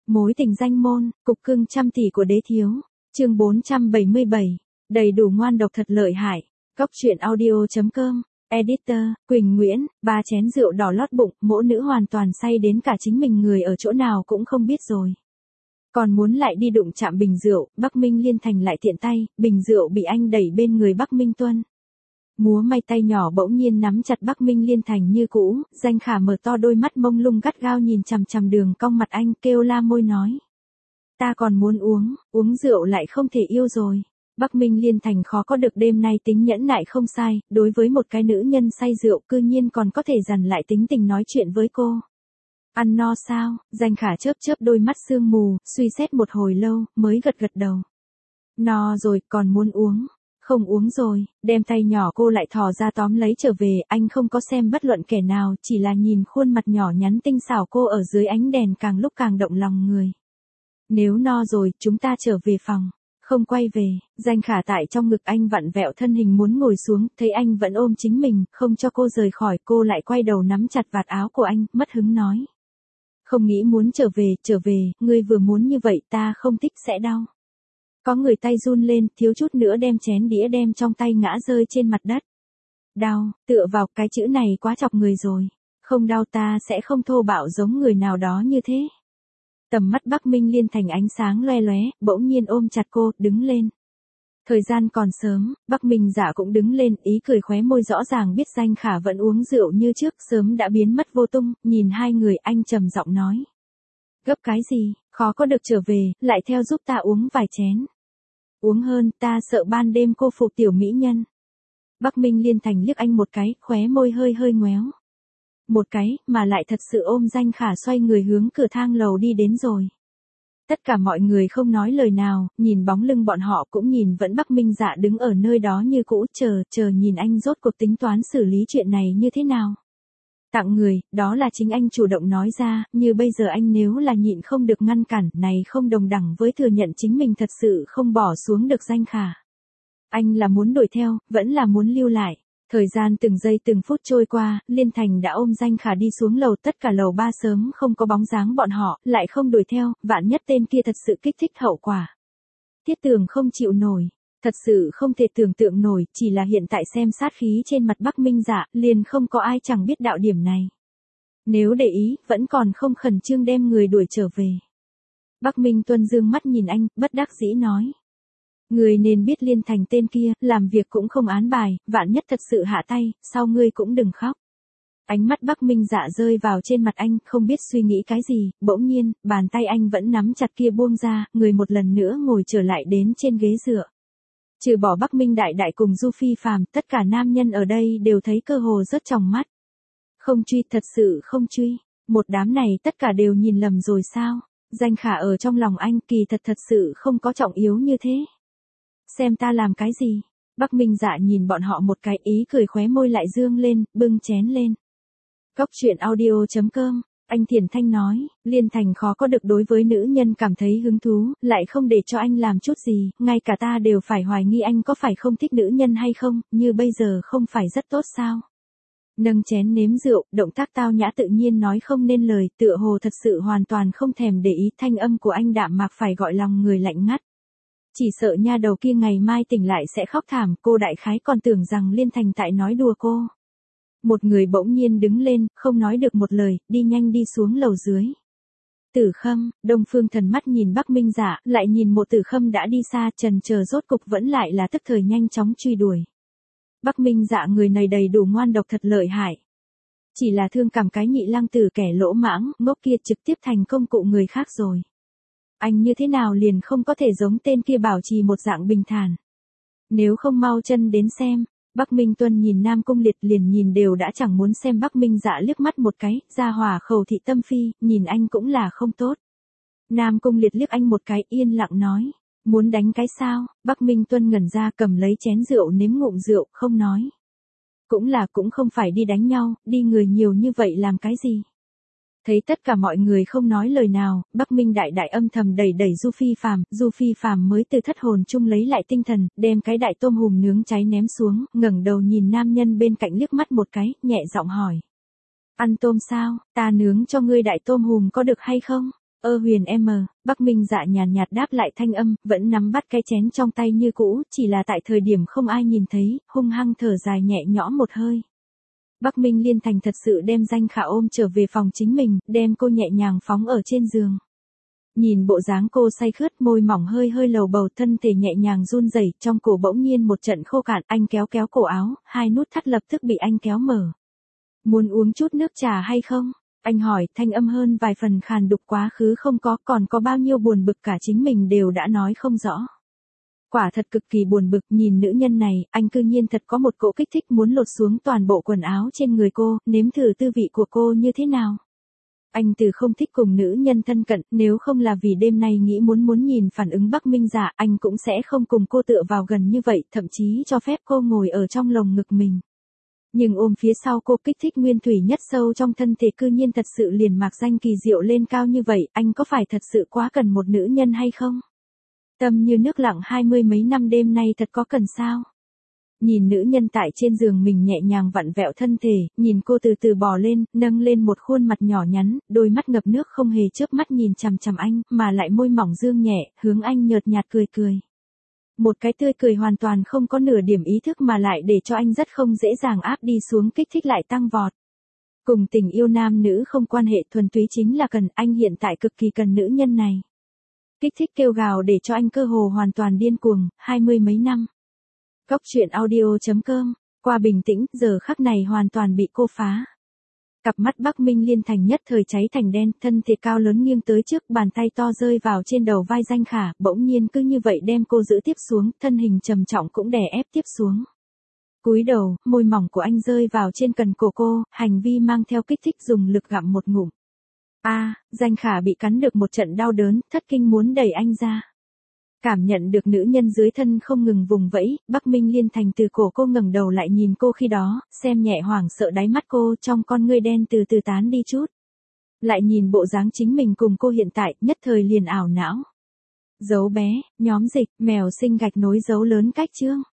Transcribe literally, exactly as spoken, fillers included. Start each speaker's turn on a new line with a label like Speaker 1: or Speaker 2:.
Speaker 1: Mối tình danh môn, cục cưng trăm tỷ của đế thiếu. Chương bốn trăm bảy mươi bảy. Đầy đủ ngoan độc thật lợi hại. Cóc truyện audio chấm com. Editor, Quỳnh Nguyễn, ba chén rượu đỏ lót bụng, mỗ nữ hoàn toàn say đến cả chính mình người ở chỗ nào cũng không biết rồi. Còn muốn lại đi đụng chạm bình rượu, Bắc Minh Liên Thành lại tiện tay, bình rượu bị anh đẩy bên người Bắc Minh Tuân. Múa may tay nhỏ bỗng nhiên nắm chặt Bắc Minh Liên Thành như cũ, Danh Khả mở to đôi mắt mông lung gắt gao nhìn chằm chằm đường cong mặt anh, kêu la môi nói. Ta còn muốn uống, uống rượu lại không thể yêu rồi. Bắc Minh Liên Thành khó có được đêm nay tính nhẫn nại không sai, đối với một cái nữ nhân say rượu cư nhiên còn có thể dằn lại tính tình nói chuyện với cô. Ăn no sao? Danh Khả chớp chớp đôi mắt sương mù, suy xét một hồi lâu, mới gật gật đầu. No rồi, còn muốn uống. Không uống rồi, đem tay nhỏ cô lại thò ra tóm lấy trở về, anh không có xem bất luận kẻ nào, chỉ là nhìn khuôn mặt nhỏ nhắn tinh xảo cô ở dưới ánh đèn càng lúc càng động lòng người. Nếu no rồi, chúng ta trở về phòng. Không quay về, Danh Khả tại trong ngực anh vặn vẹo thân hình muốn ngồi xuống, thấy anh vẫn ôm chính mình, không cho cô rời khỏi, cô lại quay đầu nắm chặt vạt áo của anh, mất hứng nói. Không nghĩ muốn trở về, trở về, ngươi vừa muốn như vậy ta không thích sẽ đau. Có người tay run lên, thiếu chút nữa đem chén đĩa đem trong tay ngã rơi trên mặt đất. Đau, tựa vào, cái chữ này quá chọc người rồi. Không đau ta sẽ không thô bạo giống người nào đó như thế. Tầm mắt Bắc Minh Liên Thành ánh sáng loe loé, bỗng nhiên ôm chặt cô, đứng lên. Thời gian còn sớm, Bắc Minh Dạ cũng đứng lên, ý cười khóe môi rõ ràng biết Danh Khả vẫn uống rượu như trước, sớm đã biến mất vô tung, nhìn hai người anh trầm giọng nói. Gấp cái gì, khó có được trở về, lại theo giúp ta uống vài chén. Uống hơn, ta sợ ban đêm cô phục tiểu mỹ nhân. Bắc Minh Liên Thành liếc anh một cái, khóe môi hơi hơi ngoéo. Một cái, mà lại thật sự ôm Danh Khả xoay người hướng cửa thang lầu đi đến rồi. Tất cả mọi người không nói lời nào, nhìn bóng lưng bọn họ cũng nhìn vẫn Bắc Minh Dạ đứng ở nơi đó như cũ, chờ, chờ nhìn anh rốt cuộc tính toán xử lý chuyện này như thế nào. Tặng người, đó là chính anh chủ động nói ra, như bây giờ anh nếu là nhịn không được ngăn cản, này không đồng đẳng với thừa nhận chính mình thật sự không bỏ xuống được Danh Khả. Anh là muốn đuổi theo, vẫn là muốn lưu lại. Thời gian từng giây từng phút trôi qua, Liên Thành đã ôm Danh Khả đi xuống lầu, tất cả lầu ba sớm không có bóng dáng bọn họ, lại không đuổi theo, vạn nhất tên kia thật sự kích thích hậu quả. Tiết Tường không chịu nổi. Thật sự không thể tưởng tượng nổi, chỉ là hiện tại xem sát khí trên mặt Bắc Minh Dạ, liền không có ai chẳng biết đạo điểm này. Nếu để ý, vẫn còn không khẩn trương đem người đuổi trở về. Bắc Minh Tuân dương mắt nhìn anh, bất đắc dĩ nói. Người nên biết Liên Thành tên kia, làm việc cũng không án bài, vạn nhất thật sự hạ tay, sau ngươi cũng đừng khóc. Ánh mắt Bắc Minh Dạ rơi vào trên mặt anh, không biết suy nghĩ cái gì, bỗng nhiên, bàn tay anh vẫn nắm chặt kia buông ra, người một lần nữa ngồi trở lại đến trên ghế dựa. Trừ bỏ Bắc Minh Đại Đại cùng Du Phi Phàm, tất cả nam nhân ở đây đều thấy cơ hồ rớt trong mắt. Không truy, thật sự không truy. Một đám này tất cả đều nhìn lầm rồi sao? Danh Khả ở trong lòng anh kỳ thật thật sự không có trọng yếu như thế. Xem ta làm cái gì? Bắc Minh Dạ nhìn bọn họ một cái, ý cười khóe môi lại dương lên, bưng chén lên. Cóc truyện audio chấm com. Anh Thiển Thanh nói, Liên Thành khó có được đối với nữ nhân cảm thấy hứng thú, lại không để cho anh làm chút gì, ngay cả ta đều phải hoài nghi anh có phải không thích nữ nhân hay không, như bây giờ không phải rất tốt sao. Nâng chén nếm rượu, động tác tao nhã tự nhiên nói không nên lời, tựa hồ thật sự hoàn toàn không thèm để ý, thanh âm của anh đạm mạc phải gọi lòng người lạnh ngắt. Chỉ sợ nha đầu kia ngày mai tỉnh lại sẽ khóc thảm, cô đại khái còn tưởng rằng Liên Thành tại nói đùa cô. Một người bỗng nhiên đứng lên, không nói được một lời, đi nhanh đi xuống lầu dưới. Tử Khâm, Đông Phương Thần mắt nhìn Bắc Minh Dạ, lại nhìn Mộ Tử Khâm đã đi xa, trần chờ rốt cục vẫn lại là tức thời nhanh chóng truy đuổi. Bắc Minh Dạ người này đầy đủ ngoan độc thật lợi hại. Chỉ là thương cảm cái nhị lang tử kẻ lỗ mãng, ngốc kia trực tiếp thành công cụ người khác rồi. Anh như thế nào liền không có thể giống tên kia bảo trì một dạng bình thản. Nếu không mau chân đến xem. Bắc Minh Tuân nhìn Nam Cung Liệt liền nhìn đều đã chẳng muốn xem Bắc Minh Dạ liếc mắt một cái, ra hỏa khẩu thị tâm phi, nhìn anh cũng là không tốt. Nam Cung Liệt liếc anh một cái, yên lặng nói, muốn đánh cái sao? Bắc Minh Tuân ngẩn ra cầm lấy chén rượu nếm ngụm rượu, không nói. Cũng là cũng không phải đi đánh nhau, đi người nhiều như vậy làm cái gì? Thấy tất cả mọi người không nói lời nào, Bắc Minh Đại Đại âm thầm đẩy đẩy Du Phi Phàm, Du Phi Phàm mới từ thất hồn chung lấy lại tinh thần, đem cái đại tôm hùm nướng cháy ném xuống, ngẩng đầu nhìn nam nhân bên cạnh liếc mắt một cái, nhẹ giọng hỏi. Ăn tôm sao, ta nướng cho ngươi đại tôm hùm có được hay không? Ơ Huyền em, Bắc Minh Dạ nhàn nhạt đáp lại thanh âm, vẫn nắm bắt cái chén trong tay như cũ, chỉ là tại thời điểm không ai nhìn thấy, hung hăng thở dài nhẹ nhõm một hơi. Bắc Minh Liên thành thật sự đem Danh Khả ôm trở về phòng chính mình, đem cô nhẹ nhàng phóng ở trên giường. Nhìn bộ dáng cô say khướt, môi mỏng hơi hơi lầu bầu, thân thể nhẹ nhàng run rẩy, trong cổ bỗng nhiên một trận khô cạn, anh kéo kéo cổ áo, hai nút thắt lập tức bị anh kéo mở. Muốn uống chút nước trà hay không? Anh hỏi, thanh âm hơn vài phần khàn đục, quá khứ không có, còn có bao nhiêu buồn bực cả chính mình đều đã nói không rõ. Quả thật cực kỳ buồn bực, nhìn nữ nhân này, anh cư nhiên thật có một cỗ kích thích muốn lột xuống toàn bộ quần áo trên người cô, nếm thử tư vị của cô như thế nào. Anh từ không thích cùng nữ nhân thân cận, nếu không là vì đêm nay nghĩ muốn muốn nhìn phản ứng Bắc Minh Dạ, anh cũng sẽ không cùng cô tựa vào gần như vậy, thậm chí cho phép cô ngồi ở trong lồng ngực mình. Nhưng ôm phía sau cô, kích thích nguyên thủy nhất sâu trong thân thể cư nhiên thật sự liền mạc danh kỳ diệu lên cao như vậy, anh có phải thật sự quá cần một nữ nhân hay không? Tâm như nước lặng hai mươi mấy năm đêm nay thật có cần sao? Nhìn nữ nhân tại trên giường mình nhẹ nhàng vặn vẹo thân thể, nhìn cô từ từ bò lên, nâng lên một khuôn mặt nhỏ nhắn, đôi mắt ngập nước không hề chớp mắt nhìn chằm chằm anh, mà lại môi mỏng dương nhẹ, hướng anh nhợt nhạt cười cười. Một cái tươi cười hoàn toàn không có nửa điểm ý thức mà lại để cho anh rất không dễ dàng áp đi xuống, kích thích lại tăng vọt. Cùng tình yêu nam nữ không quan hệ, thuần túy chính là cần, anh hiện tại cực kỳ cần nữ nhân này. Kích thích kêu gào để cho anh cơ hồ hoàn toàn điên cuồng, hai mươi mấy năm. Góc truyện audio chấm com, qua bình tĩnh, giờ khắc này hoàn toàn bị cô phá. Cặp mắt Bắc Minh Liên thành nhất thời cháy thành đen, thân thể cao lớn nghiêng tới trước, bàn tay to rơi vào trên đầu vai Danh Khả, bỗng nhiên cứ như vậy đem cô giữ tiếp xuống, thân hình trầm trọng cũng đè ép tiếp xuống. Cúi đầu, môi mỏng của anh rơi vào trên cần cổ cô, hành vi mang theo kích thích dùng lực gặm một ngụm. A, à, Danh Khả bị cắn được một trận đau đớn, thất kinh muốn đẩy anh ra. Cảm nhận được nữ nhân dưới thân không ngừng vùng vẫy, Bắc Minh Liên thành từ cổ cô ngẩng đầu lại nhìn cô khi đó, xem nhẹ hoảng sợ đáy mắt cô, trong con ngươi đen từ từ tán đi chút. Lại nhìn bộ dáng chính mình cùng cô hiện tại, nhất thời liền ảo não. Dấu bé, nhóm dịch, mèo sinh gạch nối dấu lớn cách chương.